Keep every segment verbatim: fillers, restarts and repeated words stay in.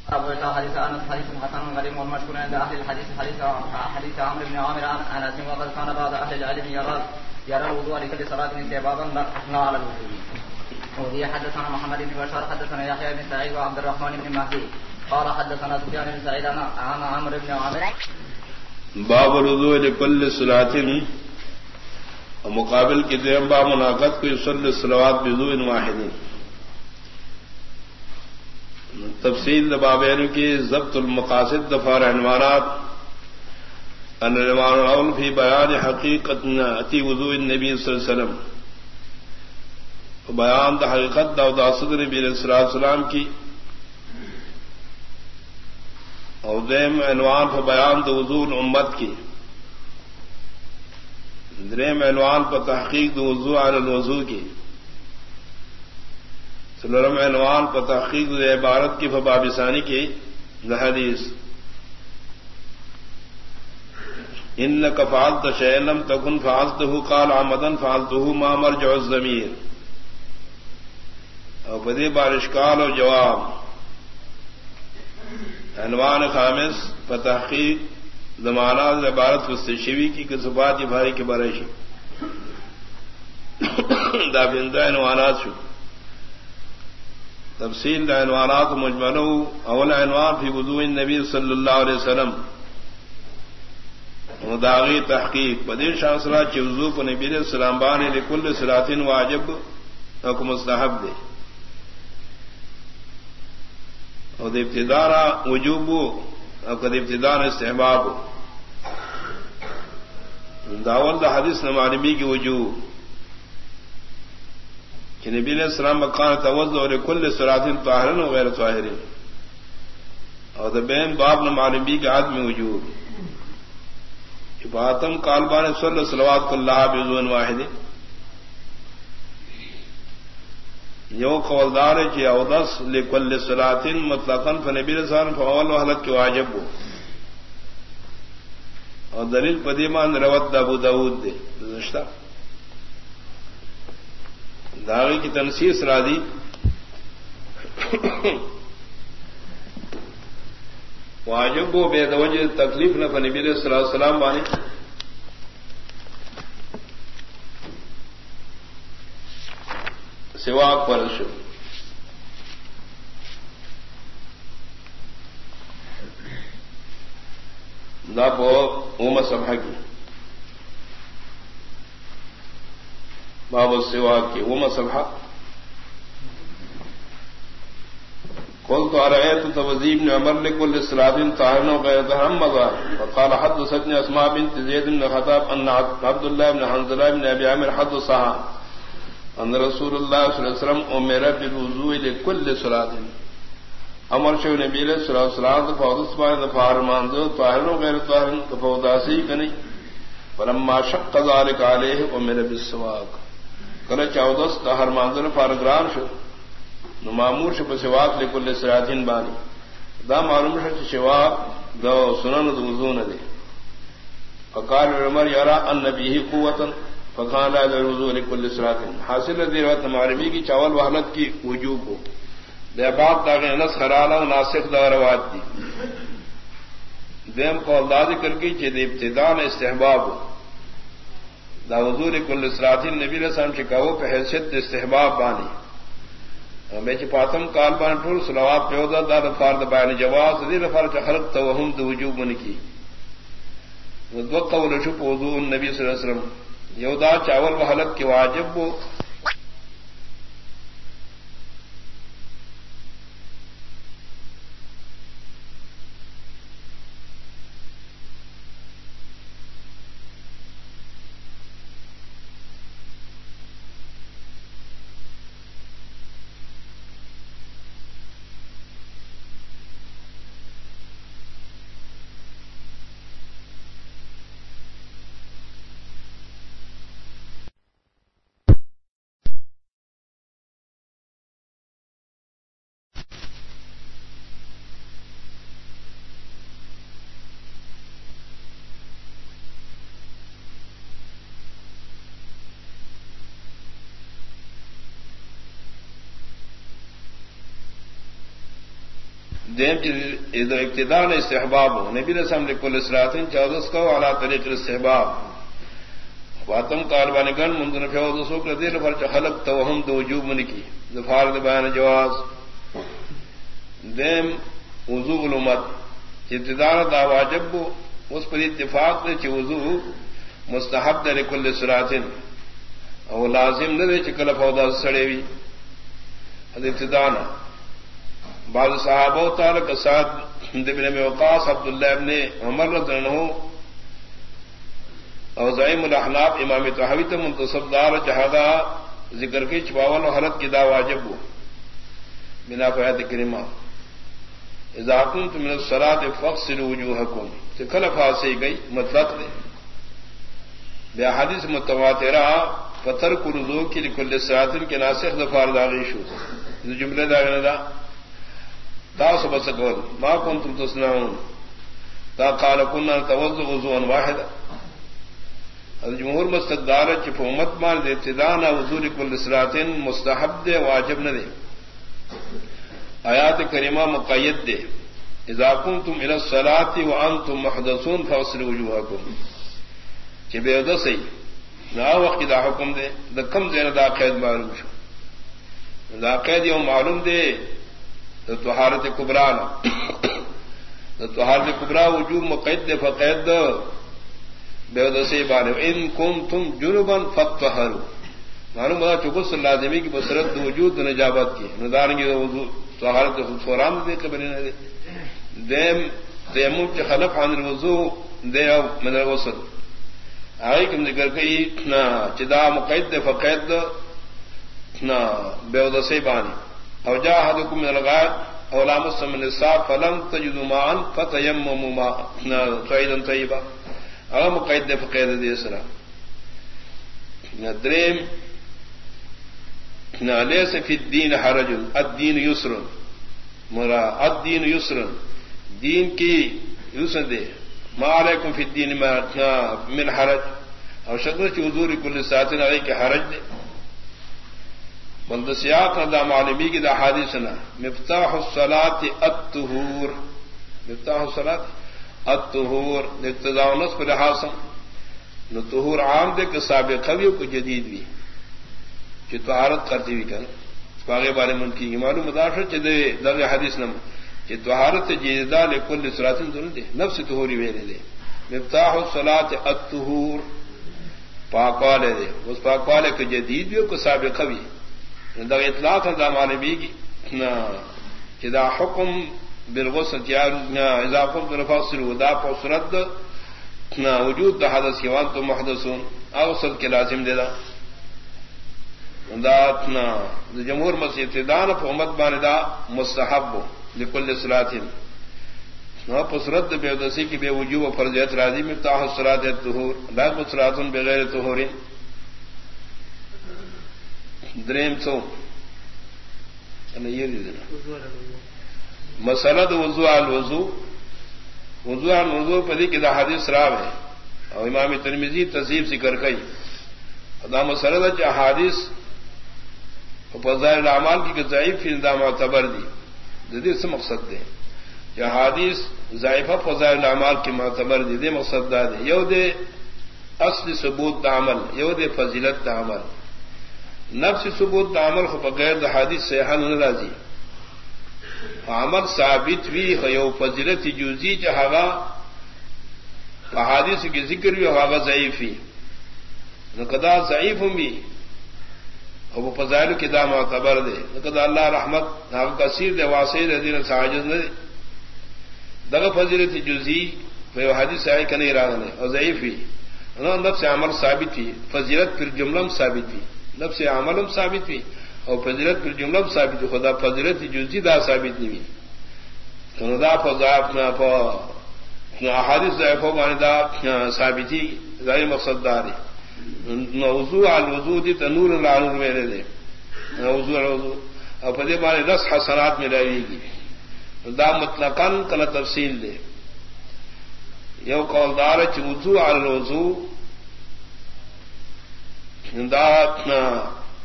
أبو إسحاق حديث أنس حديث حسن غريب والمشهور عند أهل الحديث حديث حديث عمرو بن عامر عن أنس وقد كان بعض أهل العلم يرى يرى الوضوء لكل صلاة استحبابا لا على الوضوء. وهي حدثنا محمد بن بشار حدثنا يحيى بن سعيد وعبد الرحمن بن مهدي قال حدثنا سفيان بن سعيد عن عمرو بن عامر. باب الوضوء لكل صلاة مقابل کی دویم باب مناقض کو يصلي الصلوات بوضوء واحد. تفصیل بابین کی ضبط المقاصد دفار عنوانات ان العنوان الاول فی بیان حقیقت اتی وضوء النبی صلی اللہ علیہ وسلم، بیان دا حقیقت دا داسد نبی علیہ السلام کی، اور دیم عنوان پر بیان دا وضوء امت کی، دریم عنوان پر تحقیق دا وضوء علی الوضوء کی، سلورم عنوان پر تحقیق دا عبارت کی فباب ثانی کی دا حدیث انک فعلت شیئا لم تکن فعلته قال عمدا فعلته ما مرجع الضمیر، اور بدی بارشکال اور جواب. عنوان خامس پر تحقیق زمانات عبارت مستشوی کی کسبات بھائی کے بارشی دا بندہ عنوانات شو. تفصیل دا عنوانات مجملو اول عنوان فی وضوء النبی صلی اللہ علیہ وسلم، مداغی تحقیق بدیر شاصرہ چی وضوء کو نبی علیہ السلام بانے لکل صلاتین واجب حکم مستحب دے، اور دے ابتدارا وجوب اور قد ابتدار استحباب. داول دا حدیث نمالمی کی وجوب کہ نبی علیہ السلام مکان توضع اور کل صلاتین طاہرن و غیر طاہرین، اور دا بین باب نمالمی کی عدم وجوب باتم کالبان صلی صلوات اللہ بوضوء واحد. یو قولدار کی اودس لکل صلاتین مطلقاً فنبی علیہ السلام فاول وحلت کی واجب ہو، اور دلیل قدیمان روت ابو داود دے گزشتہ داغی کی تنسیص را دی واجب ہو بے توجہ تکلیف نہ فنبی علیہ الصلوۃ والسلام بانے سواک پر شو. دا پو اوم سبھا کی باب السواک کی اوم سبھا قلت أرأيت توزيع بن عمر لكل صلاة طاهرا وغير طاهر مضى. فقال حدثتني أسماء بنت زيد بن خطاب أن عبد الله بن حنظلة بن أبي عامر حدثها أن رسول الله صلى الله عليه وسلم أمر بالوضوء لكل صلاة. امر شو نبی علیہ الصلوۃ والسلام فوض سبحان فار مانزو طاهر وغير طاهر كفوداسي کنی. فلما شق ذلك عليه أمر بالسواك. کله چاودس طاهر مانزو فارگران شو نو مامور شو بسواک لکل صلاتین بانی. دا معلوم شو سواک دا سنن دا وضو نہ دے. فقال عمر یرا ان نبیہ قوتا فقال لا الوضوء لكل صلاتین. حاصل دی روایت معربی کی چاول وحلت کی وجوب ہو دے بات دا نس خرالا ناسخ دا روایت دی. دیم قول دا ذکر کی کہ ابتداء استحباب ہو دا وضوء لكل صلاتین نبی علیہ السلام چکاو پہ حیثیت استحباب بانی. میں چپاتم کال بان ٹول صلوات پہ ہوتا دا دفار دا بیان جواز دی دفار چا خلق توہم دا وجوب من کی. دو قول شپ وضوء النبی صلی اللہ علیہ وسلم یودا چاول و حلق کی واجب ہو دیم ادھر ابتداء نے استحباب ہو نبی رسم لکل اسراتن چودس کو اعلیٰ طریق استحباب واتم کاربان گن مندن فیوزسو کر دیر فرچ خلق توہم دو وجوب من کی دفار بیان جواز دیم وضو علومت ابتداء دا واجب اس پر اتفاق دے چ وضو مستحب دے لکل اسراتن او لازم نہ دے چ کل فودا سڑے وی ابتداء بعض صحابہ تعالی کے ساتھ ابن وقاص عبداللہ ابن عمر رضی اللہ عنہ اور زعیم الاحناف امام طحاوی تے منتصب دار جہادا ذکر کی چواول و حالت کی دا واجب ہو بنا فیات کریمہ اذا کنتم من الصلاة فاغسلوا وجوہکم سے کلفا سے گئی مطلق دے بے حدیث متواترہ فترک الوضوء کی لکل صلاۃ کے ناسخ دفار داغی شو جملے داغنا دا دا سبس قول ما کنتم تصنعون دا قال كنا نتوضا وضوءا واحدا الجمهور مستقدار چ امت مان دے ابتداء وضو لكل صلاه مستحب دے واجب نہ دے آیات کریمہ مقید دے اذا کنتم الى الصلاه وانتم محدثون فاغسلوا وجوهكم کہ بے ادسی نہ وقت دا حکم دے دا کم زین دا قید معلوم شو دا قید یوم معلوم دے طہارت کبرا طہارت کبرا وجوب مقید دے فقید بے دسی بان ان کنتم جنبا فطہروا معلوم بتا چکس لازمی کی بصرت وجود نجابت کی ندارنگی وضو طہارت فوران دے قبل نہ دے دیم تیمم کے خلف عن الوضو دے من الغسل آئی کم ذکر کئی نہ چدا مقید دے فقید نہ بے دسی بانی او جاء احدكم من الغائط او لامسم النساء فلم تجدوا ماء فتيمموا ماء صعيدا طيبا او مقید فقید دے سرا ندریم ليس في الدين حرج الدين يسر مرا الدين يسر دین کی یسر دے ما علیکم فی الدین من حرج اور شکر کی حضور کل ساتن علیہ کے حرج دے بلد سیاق دا معلومی کی دا حادثنا مفتاح الصلاة الطہور مفتاح الصلاة الطہور اقتضاء نصف لحاصم نو طہور عام دے کہ سابق خویو کو جدید بھی چی طہارت کرتی بھی کن باغی بارے من کی معلوم مداشر چی دے در حدیث نم چی طہارت جدیدہ لکل صلاتن دن دے نفس طہوری ویلے دے مفتاح الصلاة الطہور پاکوالے دے اس پاکوالے کو جدید بھی کو سابق خوی دا اطلاق دا معلومی کی کہ دا حکم بالغسل تیار اذا قمت لفاصل دا فصرت وجود دا حدث کی وانتم محدثون اوصل کے لازم دے دا دا جمہور مسیح دان فہمت بان دا مستحب لکل صلاتین فصرت بے دسی کی بے وجوب و فرضیت راضی مفتاح الصلاة الطہور لا صلاۃ بغیر طہور دریم سو مسلد وضو الوضو وضو الوضو پدی کی دا حدیث راو ہے اور امام ترمذی تذیب ذکر کئی دا مسلد چا حدیث فضائل الاعمال کی ضعیف فی دا معتبر دی جدی سے مقصد دے یا حدیث ضعیفہ فضائل الاعمال کی معتبر دی دے مقصد دا دے یو دے اصل ثبوت دا عمل یو دے فضیلت دا عمل نفس ثبوت دا عمل خو بغیر دا حدیث سے حل نرازی عمل ثابت بھی یو فضیلت جوزی چاہا حدیث کی ذکر بھی ہوا ضعیفی نقدا ضعیف ہوں بھی ابو فضائل کی دا معتبر دے نقدا اللہ رحمت نام کثیر دے واسع دے ساجز نے دغ فضیلت جوزی وہ حدیث آئی کا نہیں ارادہ نے اور ضعیف بھی نفس عمل ثابت تھی فضیلت پھر جملم ثابت تھی نفس عملم ثابت تھی اور فضیلت پھر جملم ثابت تھی خدا فضیلت جزئی دا ثابت نہیں ہوئی خدا فضا حادث ضعیفوں دا ثابت تھی ظاہر مقصد دار وضو الوضو دی تنور العنور میرے دے وضو الوضو اور فدی مانے رس حسنات میں رہے گی دا مطلقاً کنا تفصیل دے یو قول دار چ وضو الوضو دا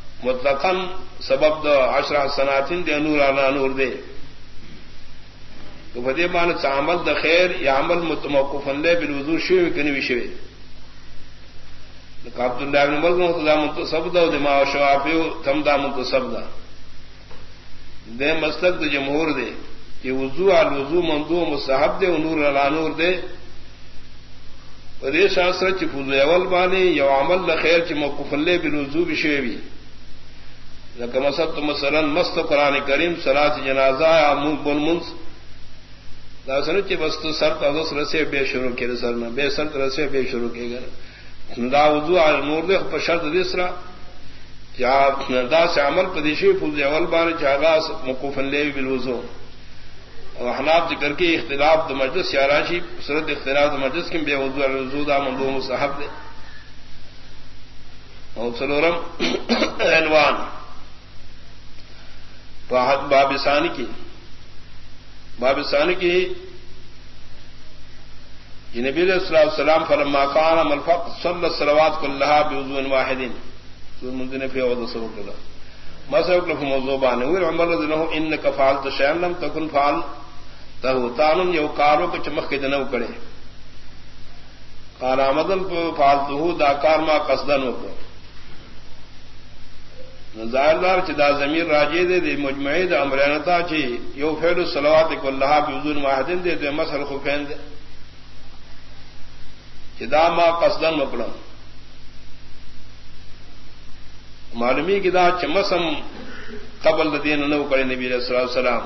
مطلقاً سبب دا عشر حسناتین دے نور علی نور دے تو بدے مان عمل د خیر یا عمل متموقفا لے بالوضوء شوی کنی وی شوی عبد اللہ بن عمر متضا منتصب دا دما شوافی تم دا منتصب دا دے مسلک د جمہور دے کہ وضو ال وضو مندوب مستحب دے نور علی نور دے ودے شاستر چ فضو اول بانے یا عمل د خیر چ موقوف لے بالوضوء شوی لکہ مثلا مست قرآن کریم صلاۃ جنازہ یا منقل منس دا سن چ بس سر تاسو رسے بے شروع کے سر نہ بے سر رسے بے شروع کے گا دا وضو ال نور دے پر شرط دیسرا کیا دا سے عمل پدیشی فضو اول بانے چاغا موقوف لے بالوضوء احناف ذکر کے اختلاف د مجلس یا راشی صورت اختلاف د مجلس کے بے وضو الوضو دا مندوب مستحب دے اور سلورم عنوان باب ثانی کی باب ثانی کی یہ نبی علیہ الصلوۃ والسلام فلما كان الفقر صلى الصلوات كلها بوضوء واحد منذ في وضوء سوكلا ما سوكل في موضوع بان اور عمر رضی اللہ عنہ انك فعلت شيئا لم تكن فعل تہو تانم یو کارو کو چمخ کے دنو کرے قال عمدن فعلته دا کار ما قصدن وکړو ظاہر چ دا ضمیر راجی دے دی مجمعی دا امرانتا چی یو فعل الصلوات كلها بوضوء واحد دے دے مسل خفین دے چ دا ما قصدن وکړو معلومی کی دا چمسم قبل دین نو کرے نبی علیہ الصلوۃ والسلام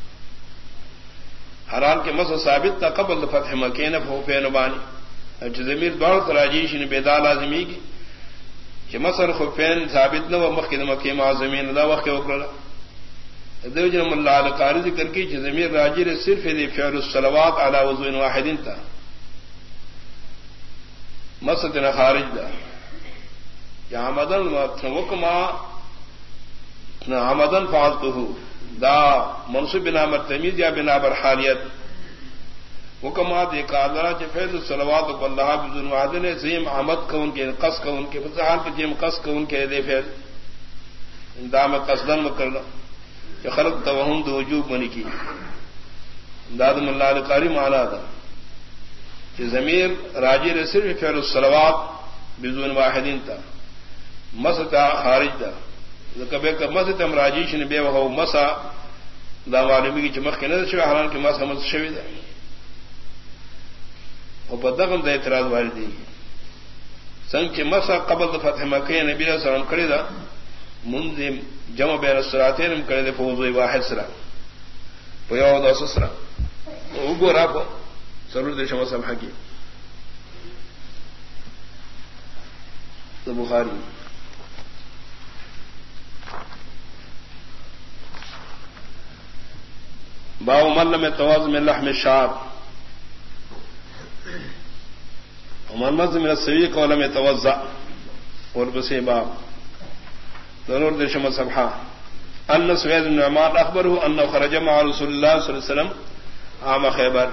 حرام کے مس ثابت تھا قبل فتح مکہ نہ ہو فین بانی ضمیر بہت راجیش نے بیدا لازمی کی کہ مسر خفین ثابت نہ مکہ مکہ معظمین دا وقت وکړه دیو جن اللہ القاری ذکر کی کہ ضمیر راجی نے صرف دی فعل الصلوات علی وضوء واحد تھا مسد نہ خارج دا یا مدن وکما نہ عمدن فعلته دا منصوب بنا مرتمیز یا بنا بر حالیت حکمات ایک آدھرا فیض الصلوات کو اللہ بزن وعدن زیم عمد کو ان کے قص کو ان کے فضحال کے جیم قص کو ان کے دے فیض دام قصدن مکرنا کہ خلق توہم دو وجوب منی کی دادم اللہ القاری معنی دا کہ ضمیر راجی نے صرف فعل الصلوات بزن واحدین تھا مستا خارج دا کبھی کب مسجد ہم راجیش نے بے وہ مسا دا معلومی کی چمک کے نظر شوی حالان کی مس حمد شوی دا اور بدغم دا اعتراض وارد دی سنگ کے مسا قبل دا فتح مکہ نبی علیہ السلام کرے دا منذ جمع بین الصلاتین ہم کرے دا فوضوی واحد سرا پیو دا سسرا اگو را کو ضرور دے شما سمحا کی دا بخاری باو من میں توازن میں لحم شاب ومن من السويق ولم يتوزع اور بسی باب ضرور دشم صبحا ان سوید بن عمار اخبره انه خرج مع رسول الله صلى الله عليه وسلم عام خیبر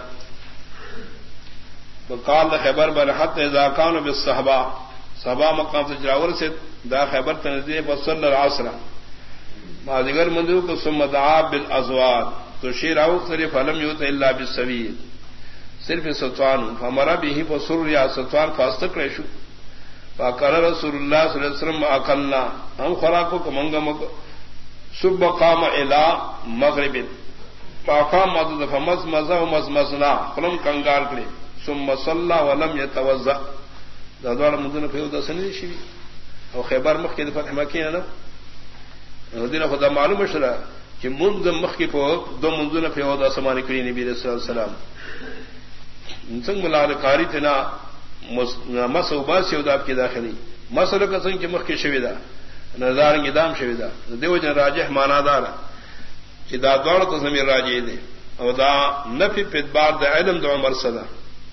وقال خیبر بر حتى اذا كانوا بالصحابه صحابہ مقام سے جراور سے دا خیبر تنزیل وصلى العصر ما دیگر مندو کو ثم دعا بالازواج تو شیر او صرف علم یوت الا بالسوید صرف ستوان فمر به فسر یا ستوان فاستق ریشو فقال رسول اللہ صلی اللہ علیہ وسلم اکلنا ہم خوراکو کو منگم صبح قام الى مغرب فقام مدد فمز مزا ومزمزنا قلم کنگال کرے ثم صلى ولم يتوضا دا دوار مدن فیو دا سنی شی او خیبر مخ کے فتح مکہ نہ دین خدا معلوم شرا کہ منذ مخ کی پو دو منذ فیو دا سمان کری نبی صلی اللہ علیہ وسلم سنگ ملال قاری تنا مسوبا سیودا کی داخلی مسل کا سنگ مخ کی شویدا نظار گدام شویدا دیو جن راجح مانا دار کہ دا دوڑ تو زمین راجی دے او دا نفی پدبار دا علم دا عمر صدا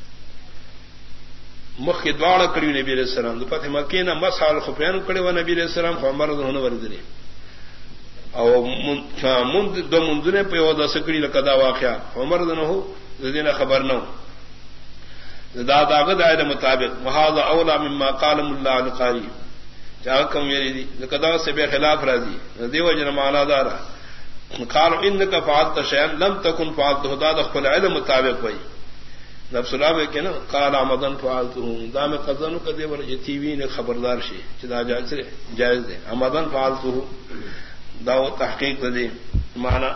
مخ کی دوڑ کری نبی علیہ السلام دو فتح مکہ نہ مسح الخفین کڑے و نبی علیہ السلام عمر دون وردنی او من دو منذنے پہ او دا سکڑی لقدا واقعہ عمر دون ہو ذین خبر نہ دا داغد آئے مطابق وہذا اولا مما قال اللہ القاری چاہ کم میری دی لقدا سے بے خلاف راضی دیو جن مانا دارا قالوا انك فعلت شيئا لم تكن فعلته دا دخل علم مطابق وئی نفس اللہ کہ نا قال عمدن فعلته دا میں قزن کدی ور ٹی وی نے خبردار شی چدا جائز جائز ہے عمدن فعلته دا تحقیق دے معنی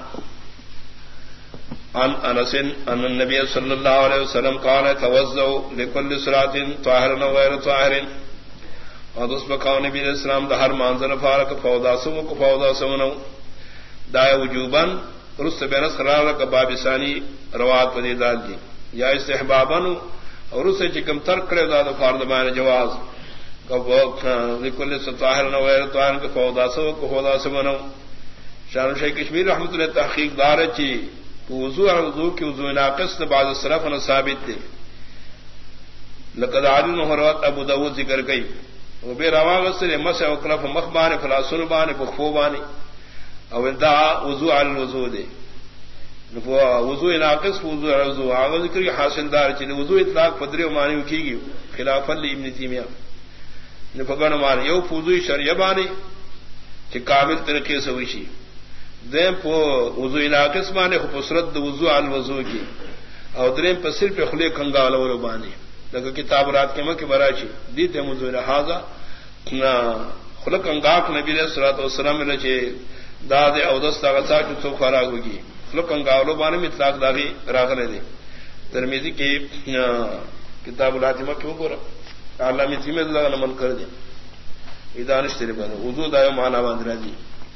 عن انس ان النبي صلى الله عليه وسلم قال توضؤوا لكل صلاه طاهرا وغير طاهر اور اس بقاء نبی علیہ السلام دا ہر منظر فارق فوضا سو کو فوضا سونو دا وجوبا رس بین قرار کا باب ثانی روات پدی دال دی یا استحبابا اور اس چکم ترک کرے دا فرض بیان جواز کو لكل طاهر وغير طاهر کو فوضا سو کو فوضا سونو شان شیخ کشمیر رحمۃ اللہ تحقیق دار چی وضو اور وضو کی وضو ناقص بعض السلف نے ثابت تھے لقد عالم حروات ابو داود ذکر گئی وہ بے رواغ سے مسح وقلف مخبان فلا سنبان بخوبان او دا وضو علی الوضو دے وضو ناقص وضو علی الوضو آغا ذکر کی حاصل دار چی وضو اطلاق پدری و معنی کی گی خلافا لی ابن تیمیہ نفقان معنی یو وضو شریع بانی چی کامل طریقے سے وشی دیم پو وضو ناقص بانے خو پسرد وضو علی الوضو کی او دریم پر صرف خلی کنگالا ولو بانے لگا کتاب رات کے مکہ براچی دیتے وضو لحاظا خلق انگاک نبی علیہ الصلوۃ والسلام نے چے داد او دست غسا کی تو خراغ ہوگی خلق انگاولو بانے میں اطلاق داغی راغلے دے ترمذی کی کتاب الاتمہ کیوں گورا علامہ تیمی اللہ نے من کر دے ادانش تیرے بنے وضو دایو معنی باندھ راضی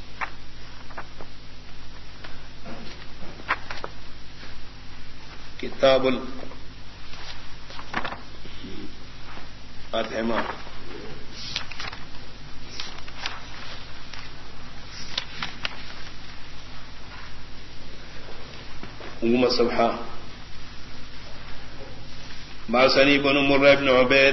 کتاب الاتمہ ام صبحہ باسنی بن مرہ بن عبید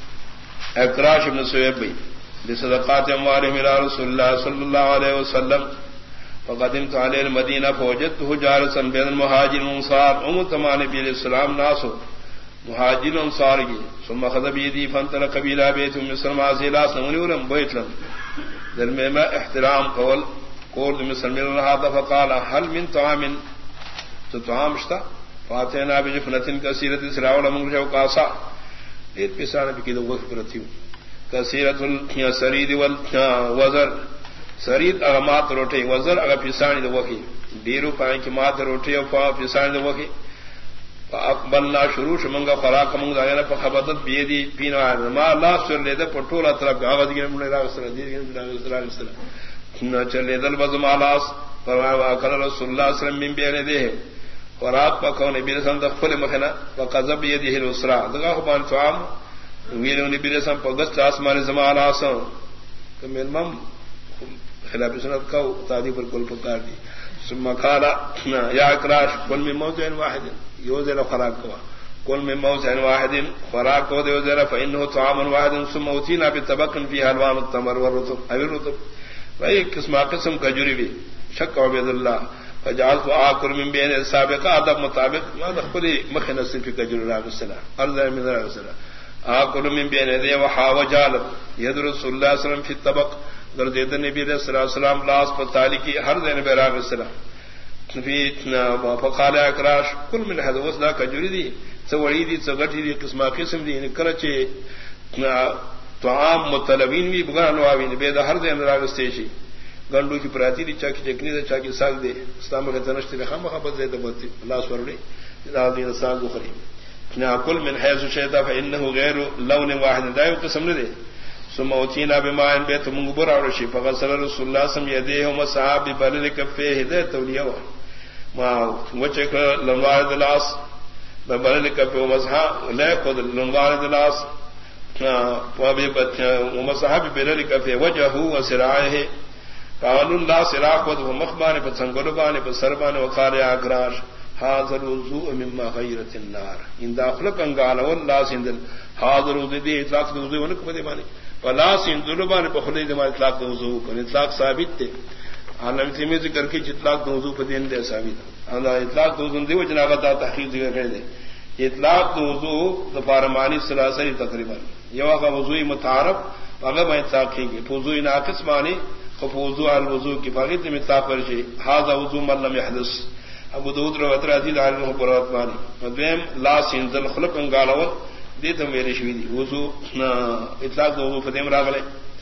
اکراش بن سویب بصدقات اموالهم الى رسول الله صلی اللہ علیہ وسلم فقدمت علی المدینہ فوجدته جالسا بین المہاجر والانصار ام تمام نبی علیہ السلام ناسو مہاجر انصار کی ثم خذ بيدي فانطلق الى بيت ام سلمہ ذیلا سنورم بیت لم درمیان احترام قول قول ام سلمہ هذا فقال هل من طعام تو طعام شتا فاتحنا بجفنة كثيرة سراء ولمن رجعوا قاسا دیر پیسانا بکی دو وقت پرتیو كثيرة السريد والوزر سرید اغا مات روٹی وزر اغا پیسانی دو وقت دیرو پائیں کی مات روٹی و پیسانی دو وقت فاقبلنا شروع منگا فراق منگا داغینا فخبطت بیدی پینا ما اللہ سر لیدہ پٹولا طرف آغا دیگر من راغ سر دیگر من راغ سر چل لیدہ البزم آلاس فرمایا رسول اللہ صلی اللہ علیہ وسلم من بینے دے فراق پاکو نبی رسم دخل مخنا وقضب یدیه الاسرا دغا خبان طعام ویلو نبی رسم پگست آسمان زمان آسان کم علمم خلاف سنت کا تعدی پر کل پکار دی ثم قال یا اکراش کل من موضع واحد یوزر فراق کوا کل من موضع واحد فراق کو دیوزر فانه طعام واحد ثم اوتینا بطبق فی حلوان التمر والرطب او الرطب وہی قسم قسم کا جری بھی شک عبد اللہ فجعلت آكل من بين السابقة ادب مطابق ما دخل مخنا في كجر الله السلام ارض من السلام آكل من بين يديه وحاوجال يد رسول الله صلى الله عليه وسلم في الطبق درجه النبي صلى الله عليه وسلم لاس فتالي کی ہر دین براغ السلام في فقال اكراش كل من هذا وصدا كجر دي سوڑی دی سغٹی دی قسم قسم دی کلچے طعام مطلبین بھی بغان واوین بے ہر دین راغ استیشی گنڈو کی پراتی دی چاکی چکنی دا چاکی ساگ دے اسلام کا تنشتی رخا محبت دے دبتی اللہ سورڑی دین ساگ بخری کل من حیث شیطا فإنه غیر لون واحد دائیو قسم نے دے ثم اوتینا بمائن بیت منگبر عرشی فغسل رسول اللہ سم یدیہ ومسحاب ببلل کفیہ دے تولیہ ما وچک لنوار دلاس ببلل کفیہ ومسحاب لے خود لنوار دلاس ومسحاب ببلل کفیہ وجہو وسرائہ قالوا الله سراق ود مخبان بسنگلبان بسربان وقال يا اغراش هذا الوضوء مما غيرت النار ان داخل قال والله سندل هذا الوضوء اطلاق الوضوء ونكبه معنی ولا سندلبان بخلید ما اطلاق الوضوء کو اطلاق ثابت ہے عالم تیمی ذکر کی اطلاق الوضوء پر دین دے ثابت انا اطلاق الوضوء دی وجنا کا تحقیق ذکر کر دے اطلاق الوضوء ظفار معنی ثلاثه تقریبا یہ وضوء متعارف اگر میں اطلاق کی وضوء ناقص معنی وضوء الوضوء کی باقی میں طاقت شي هذا وضوء من لم يحدث ابو داود روایت عزیز عالم پرواتمانی مدیم لا سینزل خلق انگالو دیتا میرے شوی دی وضوء اطلاق وضوء فدیم راغلے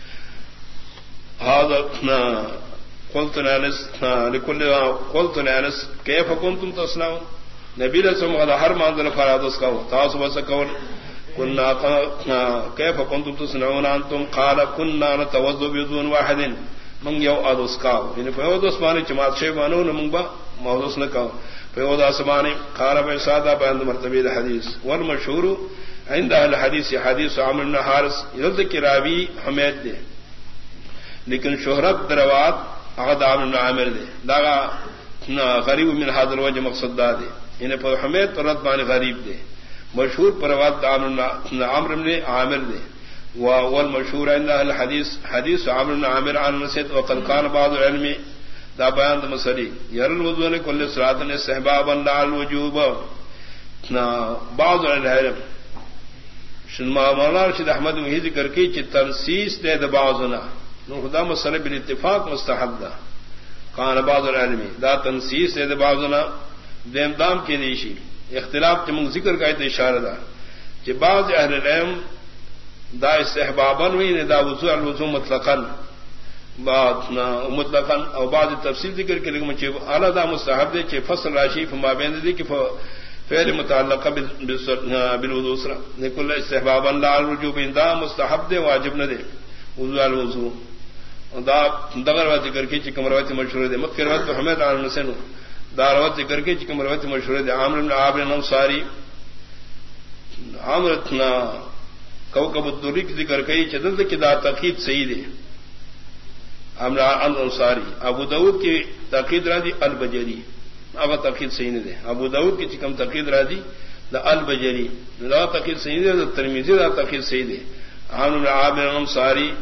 هذا قلت لانس لكل قلت لانس كيف كنتم تصنعون نبی رسول اللہ ہر منزل فراد اس کا تاس وسکول كنا كيف كنتم تصنعون انتم قال كنا نتوضا بوضوء واحد من یو ادس کا یعنی فیود عثمانی جماعت شی بانو من با موضوع نہ کا فیود عثمانی قال بے سادہ بیان مرتبہ حدیث والمشهور عند اهل الحديث حدیث عمرو بن حارث یذکر راوی حمید دے لیکن شہرت دروات عقد عمرو بن عامر دے دا غریب من هذا الوجه مقصد دا دے یعنی پر حمید پر رد بان غریب دے مشہور پروات عمرو بن عامر دے والمشهور عند اهل الحديث حديث عمرو بن عامر عن مسعود وقد كان بعض العلم دا بیان مسری ير الوضوء لكل صلاه استحبابا لا الوجوب بعض العلم شنما مولانا رشید احمد وہی ذکر کی کہ تنسیس دے د بعضنا نو خدا مسئلہ بالاتفاق مستحب دا کان بعض العلم دا تنسیس دے د بعضنا دیم دام کی دیشی اختلاف کے من ذکر کا اشارہ دا کہ بعض اہل العلم دا استحبابا وین دا وضوء الوضوء مطلقا بعض مطلقا او بعض تفصیل ذکر کے لیکن چھ اعلی دا مستحب دے چھ فصل راشی فما بین دی کہ فعل متعلقہ بالوضوء سرا نکل استحبابا لا الوجوب دا مستحب دے واجب نہ دے وضوء الوضوء دا دغر وا ذکر کی چھ کمروت مشہور دے مکہ روایت حمید عن حسین دا روایت ذکر کی چھ کمروت مشہور دے عامر بن عابد الانصاری عامر اتنا کوكب الدری کی ذکر کئی چدل کی دا تقید صحیح دے عامر الانصاری ابو داؤد کی تقید راضی البجری اب تقید صحیح نہیں دے ابو داؤد کی چکم تقید راضی دا البجری دا تقید صحیح دے دا ترمذی دا تقید صحیح دے عامر عابد الانصاری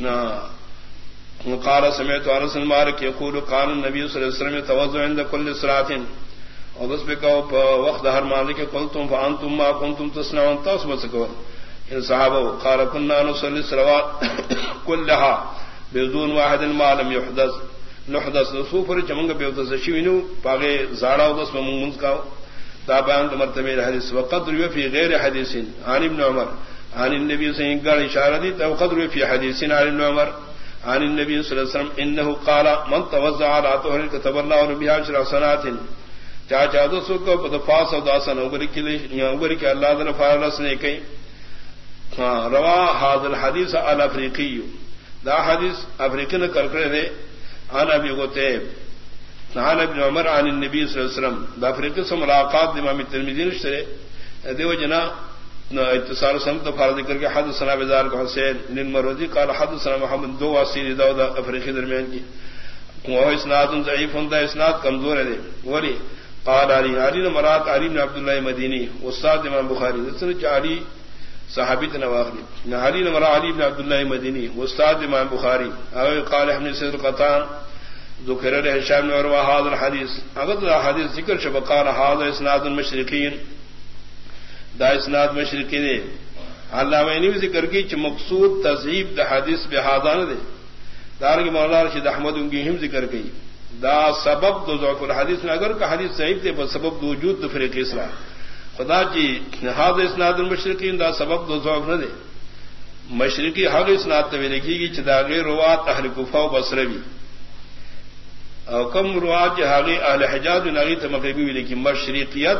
قال سمعت انس بن مالك يقول قال النبي صلى الله عليه وسلم توضؤ عند كل صلاه اور اس پہ کہ وقت ہر مالک قلتم فانتم ما كنتم تصنعون تصبسكوا صحابہ قال كنا نصلي الصلوات كلها بدون واحد ما لم يحدث نحدث سوفر چمنگ بیوت شوینو پاگے زاڑا ودس منز کا دا بیان مرتبہ حدیث وقدر فی غیر حدیث عن ابن عمر عن النبي صلی اللہ علیہ وسلم اشارہ دی تو قدر فی حدیث عن ابن عمر عن النبي صلی اللہ علیہ وسلم انه قال من توضع على طهر كتب الله به عشر حسنات چا چا دو سو کو پاس اور داسن اوبر کی اوبر کی اللہ تعالی فارس نے کہی روا هذا الحديث الافریقی دا حدیث افریقی نے کر کرے دے عن ابي قتيب عن ابن عمر عن النبي صلى الله عليه وسلم دا افریقی سے ملاقات امام ترمذی نے دیو جنا اتصال سمت فرض کر کے حدثنا بزار کو حسین بن مروزی قال حدثنا محمد دو واسیر داؤد افریقی درمیان کی وہ اسناد ضعیف ہوندا اسناد کمزور ہے ولی قال علی علی مراد علی بن عبداللہ مدینی استاد امام بخاری نے علی صحابی نواخلی نہ علی نمر علی بن عبداللہ مدینی استاد امام بخاری اور قال ابن سید القطان ذکر هشام بن عروہ هذا الحديث اگر حدیث ذکر شب قال هذا اسناد المشرقین دا اسناد مشرقی نے علامہ نے ذکر کی کہ مقصود تذہیب دا حدیث بہذا نہ دے دار کی مولانا رشید احمد ان کی ہم ذکر کی دا سبب دو ذکر الحدیث نے اگر کا حدیث صحیح تھے بس سبب وجود فرق اسلام خدا جی نہاد اسناد المشرقین دا سبب دو ذوق نہ دے مشرقی حق اسناد تو لکھی گی چداغے روات اہل کوفہ و بصرہ بھی اور کم روات حاغی اہل حجاز ناغی تو مغربی بھی لکھی مشرقیت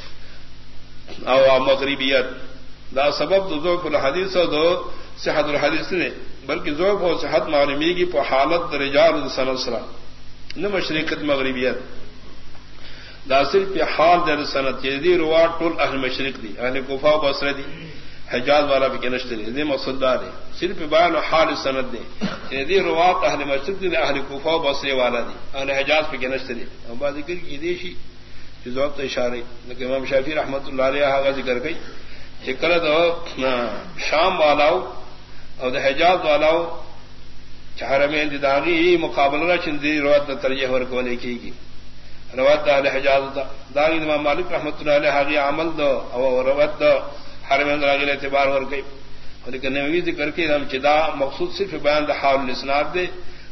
او مغربیت دا سبب دو ذوق الحدیث اور دو صحت الحدیث نے بلکہ ذوق و صحت معلومی کی په حالت رجال سنسرا نہ مشرقیت مغربیت دا صرف پہ حال در سنت دی روات ٹول اہل مشرق دی اہل کوفہ و بصرہ دی حجاز والا بھی کنشتے دی مقصد دار ہے صرف بیان حال سنت دی دی روات اہل مشرق دی اہل کوفہ و بصرہ والا دی اہل حجاز پہ کنشتے دی اور بعد ذکر کی دیشی جو ضابط اشارہ لیکن امام شافعی رحمۃ اللہ علیہ آغا ذکر گئی کہ کرد شام والاو اور دا حجاز والاو چہرمین دی داغی مقابلہ چندی روات ترجیح ورکونے کی گی روات اہل حجاز داغی امام مالک رحمۃ اللہ علیہ حاغی عمل دو او روات حرمین داغی اعتبار ور گئی لیکن نووی ذکر کے ہم چدا مقصود صرف بیان دا حال الاسناد دے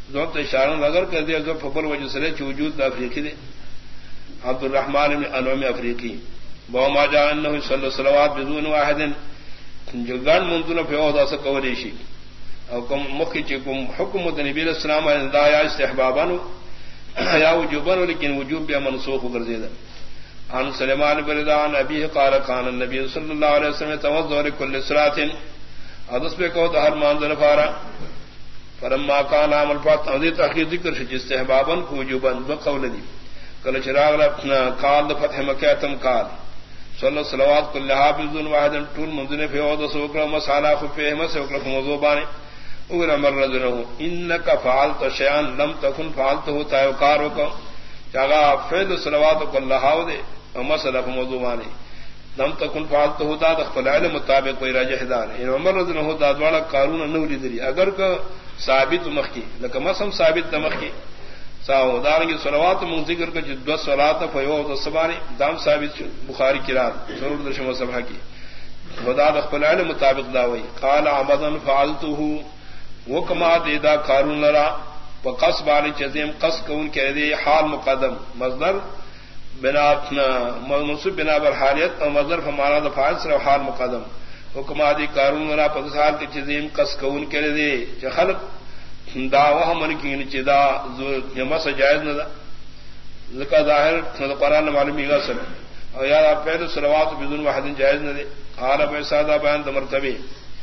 دو تو اشارہ اگر کر دیا جو فبر وجہ سے وجود افریقی دے عبد الرحمن بن انوم افریقی بوما جاء انه صلى الصلوات بدون واحد جو گن منتن فیودا سے کوریشی او کم مخی چکم حکم نبی علیہ السلام دا یا استحبابا یا وجوبا لیکن وجوب بیا منسوخ کر دیا عن سليمان بن رضان ابي قال كان النبي صلى الله عليه وسلم يتوضا لكل صلاه حدث به کو ہر منزل فارا فرما كان عمل فات ادي تاخير ذکر شج استحبابا وجوبا بقول دي کل چراغ اپنا قال فتح مکہ تم قال صلی الصلوات كلها بدون واحد طول منزل في وضع سوكر مسالا خفيه مسوكر موضوع بان اور امر رجله انك فعلت شيئا لم تكن فعلته تايقارك جگہ فعل الصلوات كلها دے مسئلہ موضوع بان لم تكن فعلته تا دخل علم مطابق کوئی راجح دار ان عمر رجله دا والا قانون نو لدری اگر کا ثابت مخکی لکہ مسم ثابت مخکی ساو دارنگی صلوات من ذکر کا جو دو صلات فیو و سبانی دام ثابت بخاری کی رات ضرور درشم صبح کی خدا دخل علم مطابق داوئی قال عمدن فعلته وکما دیدا قارون لرا وقص بانی چزیم قص کون کہ دے حال مقدم مصدر بنا منصوب بنا بر حالیت اور مصدر فمانا دا فاعل صرف حال مقدم حکما دی قارون لرا پکسال کی چزیم قص کون کہ دے چ خلق دا وہ من کی نیچے دا جمع سے جائز نہ ذکر ظاہر قرآن معلومی گا سر اور یار آپ پہلے صلوات بدون واحد جائز نہ دے عالم سادہ بیان مرتبے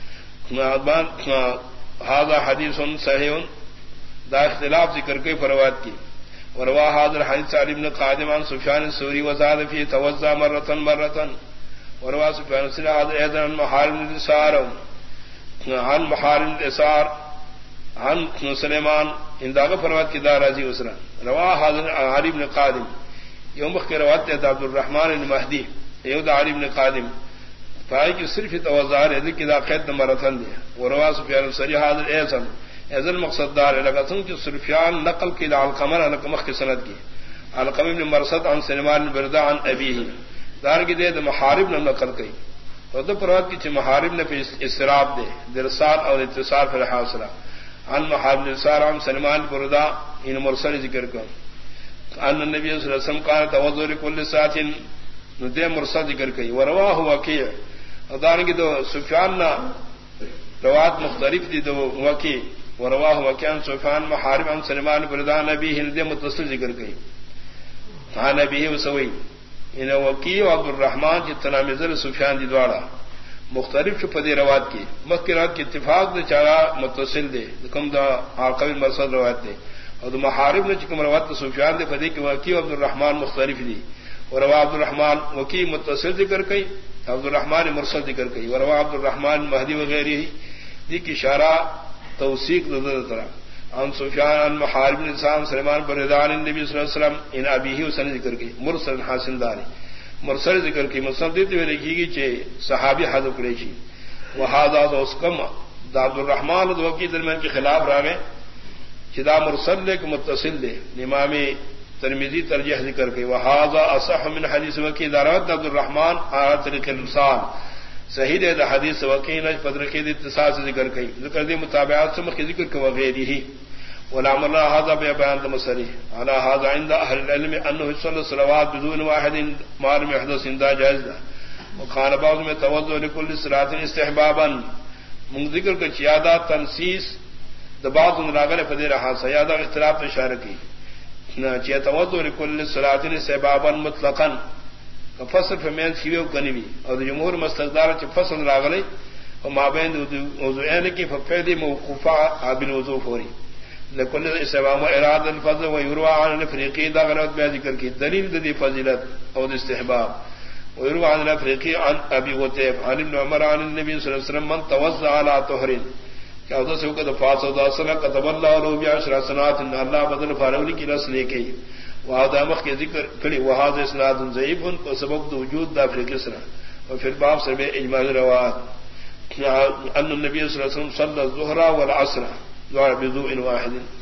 هذا حدیث صحیح دا اختلاف ذکر کے فروات کی وروا حاضر حدیث علی بن قادم عن سفیان الثوری وزاد فی توضا مرة مرة وروا سفیان الثوری حاضر ايضا عن محارم الاسار عن محارم الاسار عن سلیمان انداغ فروات کی دار راضی اسرا روا حاضر علی بن قادم یوم کے روایت ہے عبد الرحمن المہدی یود علی بن قادم فائی کی صرف توزار ہے کہ دا قید مرتن دے وروا سفیان الثوری حاضر ایسن ایزن مقصد دار لگا تم کہ سفیان نقل کی القمر ان مخ کی سند کی القمر بن مرصد عن سلیمان بن بردا عن ابیہ دار کی دے محارب نے نقل کی اور تو فروات کی محارب نے استراب دے درسال اور اتصال پر حاصلہ عن محارب الاسار عن سلیمان بن بردا ان مرسل ذکر کر ان النبي صلی اللہ علیہ وسلم قال توضؤ لكل ساعه ندے مرسل ذکر کی وروا ہوا کہ دار کی دو سفیان نہ روایت مختلف دی دو وکی وروا ہوا کہ ان سفیان محارب عن سلیمان بن بردا نبی ہندے متصل ذکر کی ہاں نبی وسوی ان وکی و عبد الرحمن جتنا مزر سفیان دی دوڑا مختلف پدی روایت کی مذکرات کی اتفاق دے چارا متصل دے کم دا عاقب مرسل روایت دے اور محارب نے چکم روایت سفیان دے پدی کہ وکی عبد الرحمن مختلف دی وروا عبد الرحمن وکی متصل ذکر کئی عبد الرحمن مرسل ذکر کئی وروا عبد الرحمن مہدی وغیرہ دی کی اشارہ توثیق نظر طرح عن سفیان عن محارب انسان سلیمان بن رضان النبی صلی اللہ علیہ وسلم ان ابیہ وسن ذکر کی مرسل حاصل داری مرسل ذکر کی مصدق میں لکھی گی چے صحابی حذف کرے چی وہذا اسکم دا عبد الرحمن و وکی درمیان کے خلاف راغے چدا مرسل لے کہ متصل دے امام ترمذی ترجیح ذکر کی وہذا اصح من حدیث وکی دارت عبد الرحمن على طریق الارسال صحیح ہے دا حدیث وکی نج پدرکی دی اتصال سے ذکر کی ذکر دی متابعات سے مخ ذکر کی وغیرہ ولعم الله هذا بيان المصريح على هذا عند اهل العلم انه يصلي الصلوات بدون واحد ما لم يحدث عند جائز وقال بعض میں توضؤ لكل صلاه استحبابا من ذکر کا زیادہ تنسیس دباغ راغل فدی رہا زیادہ اختلاف اشارہ کی نہ چے توضؤ لكل صلاه استحبابا مطلقا فصل فمن سیو کنوی اور جمهور مستقدار چ فصل راغل وما بين وضوءین کی ففعل موقوفہ بالوضوء فوری لكل استحباب اراد الفضل ويروى عن الفريقي دا غلط میں ذکر کی دلیل دی فضیلت اور استحباب ويروى عن الفريقي عن ابي وتيب عن ابن عمر عن النبي صلى الله عليه وسلم من توضأ على طهر کہ او سے کہ فاس او صلاه كتب الله له بعشر حسنات ان الله بدل فارونی کی رس لے کے وہذا مخ کے ذکر کلی وہذا اسناد ضعیف کو سبب وجود دا فرقہ سرا اور پھر باب سے اجماع روایت ان النبي صلى الله عليه وسلم صلى الظهر والعصر بوضوء واحد